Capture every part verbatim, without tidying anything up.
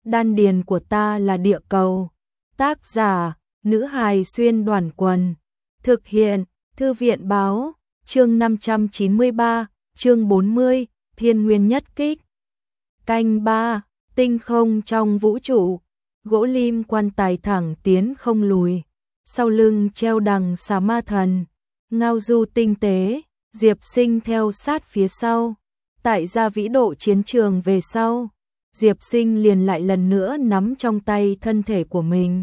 đan điền của ta là địa cầu. Tác giả, nữ hài xuyên đoàn quần. Thực hiện, thư viện báo, chương năm trăm chín mươi ba, chương bốn mươi, thiên nguyên nhất kích. Canh ba, tinh không trong vũ trụ, gỗ lim quan tài thẳng tiến không lùi, sau lưng treo đằng xà ma thần, ngao du tinh tế, Diệp Sinh theo sát phía sau. Tại gia vĩ độ chiến trường về sau, Diệp Sinh liền lại lần nữa nắm trong tay thân thể của mình.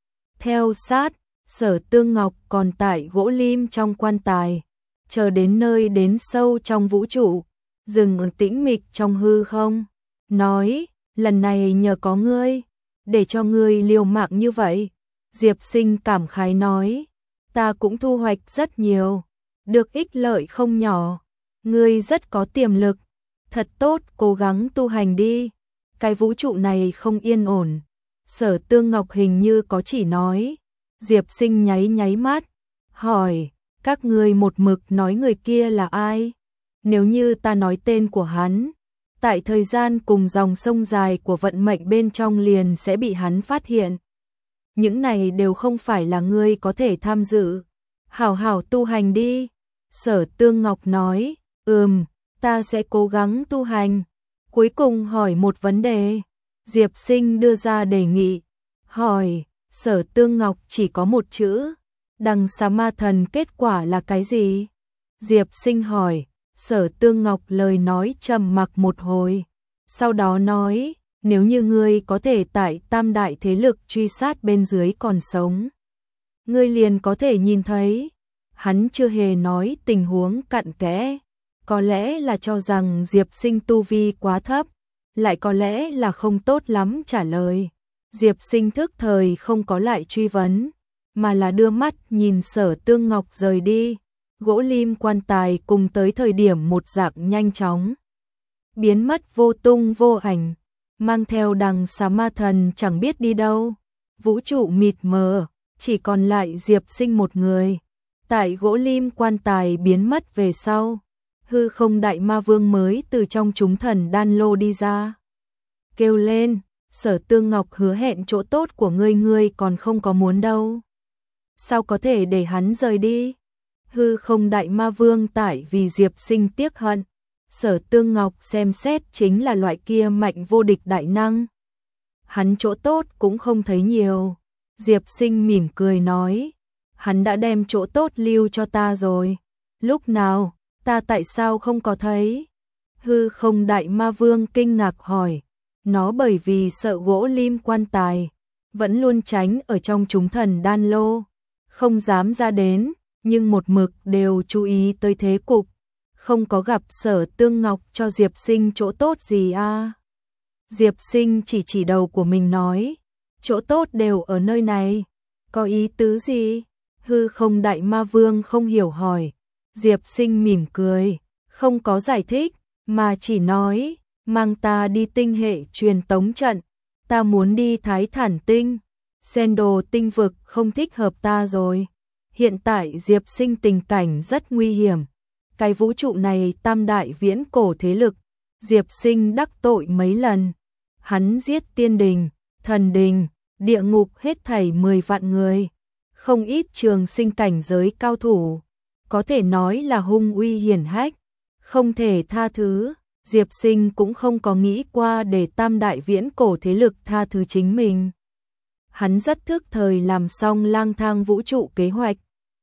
Theo sát, Sở Tương Ngọc còn tại gỗ lim trong quan tài, chờ đến nơi đến sâu trong vũ trụ, dừng tĩnh mịch trong hư không, nói, lần này nhờ có ngươi, để cho ngươi liều mạng như vậy. Diệp Sinh cảm khái nói, ta cũng thu hoạch rất nhiều, được ích lợi không nhỏ, ngươi rất có tiềm lực, thật tốt, cố gắng tu hành đi, cái vũ trụ này không yên ổn. Sở Tương Ngọc hình như có chỉ nói. Diệp Sinh nháy nháy mắt, hỏi, các ngươi một mực nói người kia là ai? Nếu như ta nói tên của hắn, tại thời gian cùng dòng sông dài của vận mệnh bên trong liền sẽ bị hắn phát hiện. Những này đều không phải là ngươi có thể tham dự. Hảo hảo tu hành đi. Sở Tương Ngọc nói, ừm, ta sẽ cố gắng tu hành. Cuối cùng hỏi một vấn đề. Diệp Sinh đưa ra đề nghị, hỏi, Sở Tương Ngọc chỉ có một chữ, đằng xà ma thần kết quả là cái gì? Diệp Sinh hỏi, Sở Tương Ngọc lời nói trầm mặc một hồi, sau đó nói, nếu như ngươi có thể tại tam đại thế lực truy sát bên dưới còn sống, ngươi liền có thể nhìn thấy. Hắn chưa hề nói tình huống cặn kẽ, có lẽ là cho rằng Diệp Sinh tu vi quá thấp, lại có lẽ là không tốt lắm trả lời. Diệp Sinh thức thời không có lại truy vấn, mà là đưa mắt nhìn Sở Tương Ngọc rời đi. Gỗ lim quan tài cùng tới thời điểm một dạng nhanh chóng biến mất vô tung vô ảnh, mang theo đằng xà ma thần chẳng biết đi đâu. Vũ trụ mịt mờ, chỉ còn lại Diệp Sinh một người. Tại gỗ lim quan tài biến mất về sau, hư không đại ma vương mới từ trong chúng thần đan lô đi ra, kêu lên, Sở Tương Ngọc hứa hẹn chỗ tốt của ngươi ngươi còn không có muốn đâu, sao có thể để hắn rời đi? Hư không đại ma vương tại vì Diệp Sinh tiếc hận. Sở Tương Ngọc xem xét chính là loại kia mạnh vô địch đại năng, hắn chỗ tốt cũng không thấy nhiều. Diệp Sinh mỉm cười nói, hắn đã đem chỗ tốt lưu cho ta rồi. Lúc nào? Ta tại sao không có thấy? Hư không đại ma vương kinh ngạc hỏi. Nó bởi vì sợ gỗ lim quan tài, vẫn luôn tránh ở trong chúng thần đan lô, không dám ra đến, nhưng một mực đều chú ý tới thế cục, không có gặp Sở Tương Ngọc cho Diệp Sinh chỗ tốt gì a. À? Diệp Sinh chỉ chỉ đầu của mình nói, chỗ tốt đều ở nơi này, có ý tứ gì? Hư không đại ma vương không hiểu hỏi. Diệp Sinh mỉm cười, không có giải thích, mà chỉ nói, mang ta đi tinh hệ truyền tống trận, ta muốn đi Thái Thản tinh, Sen Đồ tinh vực không thích hợp ta rồi. Hiện tại Diệp Sinh tình cảnh rất nguy hiểm, cái vũ trụ này tam đại viễn cổ thế lực, Diệp Sinh đắc tội mấy lần, hắn giết tiên đình, thần đình, địa ngục hết thảy mười vạn người, không ít trường sinh cảnh giới cao thủ, có thể nói là hung uy hiển hách, không thể tha thứ. Diệp Sinh cũng không có nghĩ qua để tam đại viễn cổ thế lực tha thứ chính mình. Hắn rất thức thời làm xong lang thang vũ trụ kế hoạch.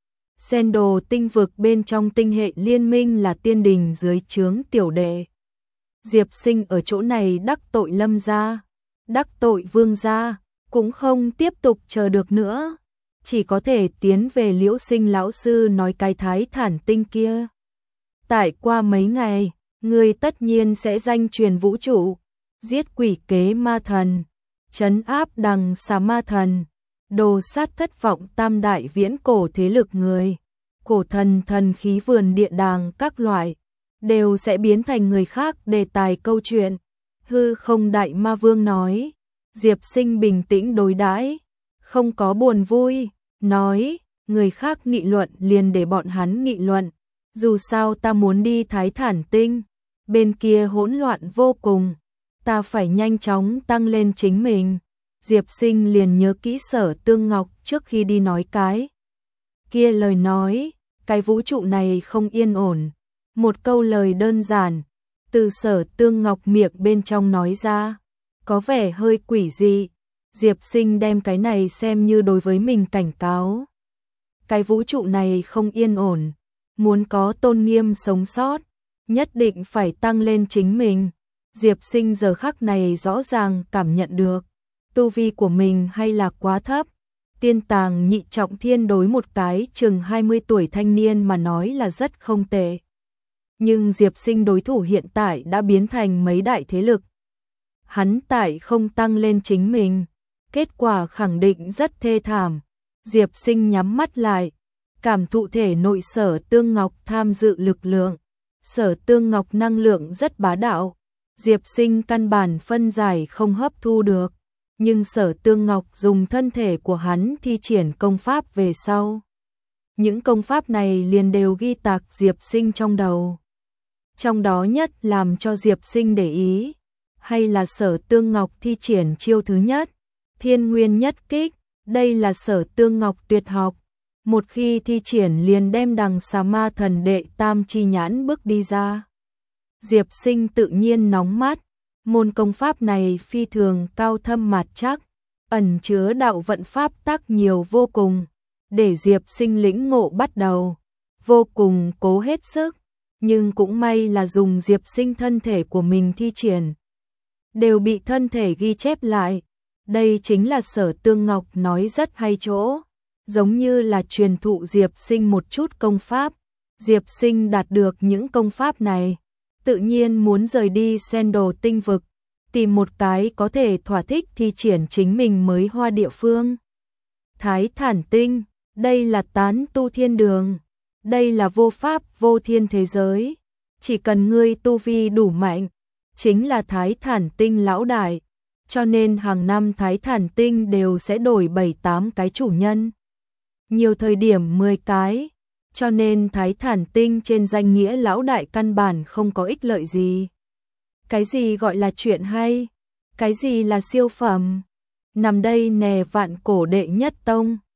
Sen Đồ tinh vực bên trong tinh hệ liên minh là tiên đình dưới trướng tiểu đệ. Diệp Sinh ở chỗ này đắc tội Lâm gia, đắc tội Vương gia, cũng không tiếp tục chờ được nữa, chỉ có thể tiến về Liễu Sinh lão sư nói cái Thái Thản tinh kia. Tại qua mấy ngày, ngươi tất nhiên sẽ danh truyền vũ trụ, giết quỷ kế ma thần, trấn áp đằng xà ma thần, đồ sát thất vọng tam đại viễn cổ thế lực người, cổ thần thần khí vườn địa đàng các loại, đều sẽ biến thành người khác đề tài câu chuyện. Hư không đại ma vương nói. Diệp Sinh bình tĩnh đối đãi, không có buồn vui, nói, người khác nghị luận liền để bọn hắn nghị luận, dù sao ta muốn đi Thái Thản tinh, bên kia hỗn loạn vô cùng, ta phải nhanh chóng tăng lên chính mình. Diệp Sinh liền nhớ kỹ Sở Tương Ngọc trước khi đi nói cái kia lời nói, cái vũ trụ này không yên ổn. Một câu lời đơn giản, từ Sở Tương Ngọc miệng bên trong nói ra, có vẻ hơi quỷ dị. Diệp Sinh đem cái này xem như đối với mình cảnh cáo. Cái vũ trụ này không yên ổn, muốn có tôn nghiêm sống sót, nhất định phải tăng lên chính mình. Diệp Sinh giờ khắc này rõ ràng cảm nhận được, tu vi của mình hay là quá thấp. Tiên tàng nhị trọng thiên đối một cái chừng hai mươi tuổi thanh niên mà nói là rất không tệ. Nhưng Diệp Sinh đối thủ hiện tại đã biến thành mấy đại thế lực. Hắn tại không tăng lên chính mình, kết quả khẳng định rất thê thảm. Diệp Sinh nhắm mắt lại, cảm thụ thể nội Sở Tương Ngọc tham dự lực lượng. Sở Tương Ngọc năng lượng rất bá đạo, Diệp Sinh căn bản phân giải không hấp thu được. Nhưng Sở Tương Ngọc dùng thân thể của hắn thi triển công pháp về sau. Những công pháp này liền đều ghi tạc Diệp Sinh trong đầu. Trong đó nhất làm cho Diệp Sinh để ý, hay là Sở Tương Ngọc thi triển chiêu thứ nhất, Thiên Nguyên Nhất Kích. Đây là Sở Tương Ngọc tuyệt học, một khi thi triển liền đem đằng xà ma thần đệ tam chi nhãn bước đi ra. Diệp Sinh tự nhiên nóng mắt, môn công pháp này phi thường cao thâm mạt chắc, ẩn chứa đạo vận pháp tắc nhiều vô cùng, để Diệp Sinh lĩnh ngộ bắt đầu, vô cùng cố hết sức, nhưng cũng may là dùng Diệp Sinh thân thể của mình thi triển, đều bị thân thể ghi chép lại. Đây chính là Sở Tương Ngọc nói rất hay chỗ, giống như là truyền thụ Diệp Sinh một chút công pháp. Diệp Sinh đạt được những công pháp này, tự nhiên muốn rời đi Sen Đồ tinh vực, tìm một cái có thể thỏa thích thi triển chính mình mới hoa địa phương. Thái Thản Tinh, đây là tán tu thiên đường, đây là vô pháp vô thiên thế giới, chỉ cần ngươi tu vi đủ mạnh, chính là Thái Thản Tinh lão đại. Cho nên hàng năm Thái Thản Tinh đều sẽ đổi bảy tám cái chủ nhân, nhiều thời điểm mười cái, cho nên Thái Thản Tinh trên danh nghĩa lão đại căn bản không có ích lợi gì. Cái gì gọi là chuyện hay, cái gì là siêu phẩm, nằm đây nè vạn cổ đệ nhất tông.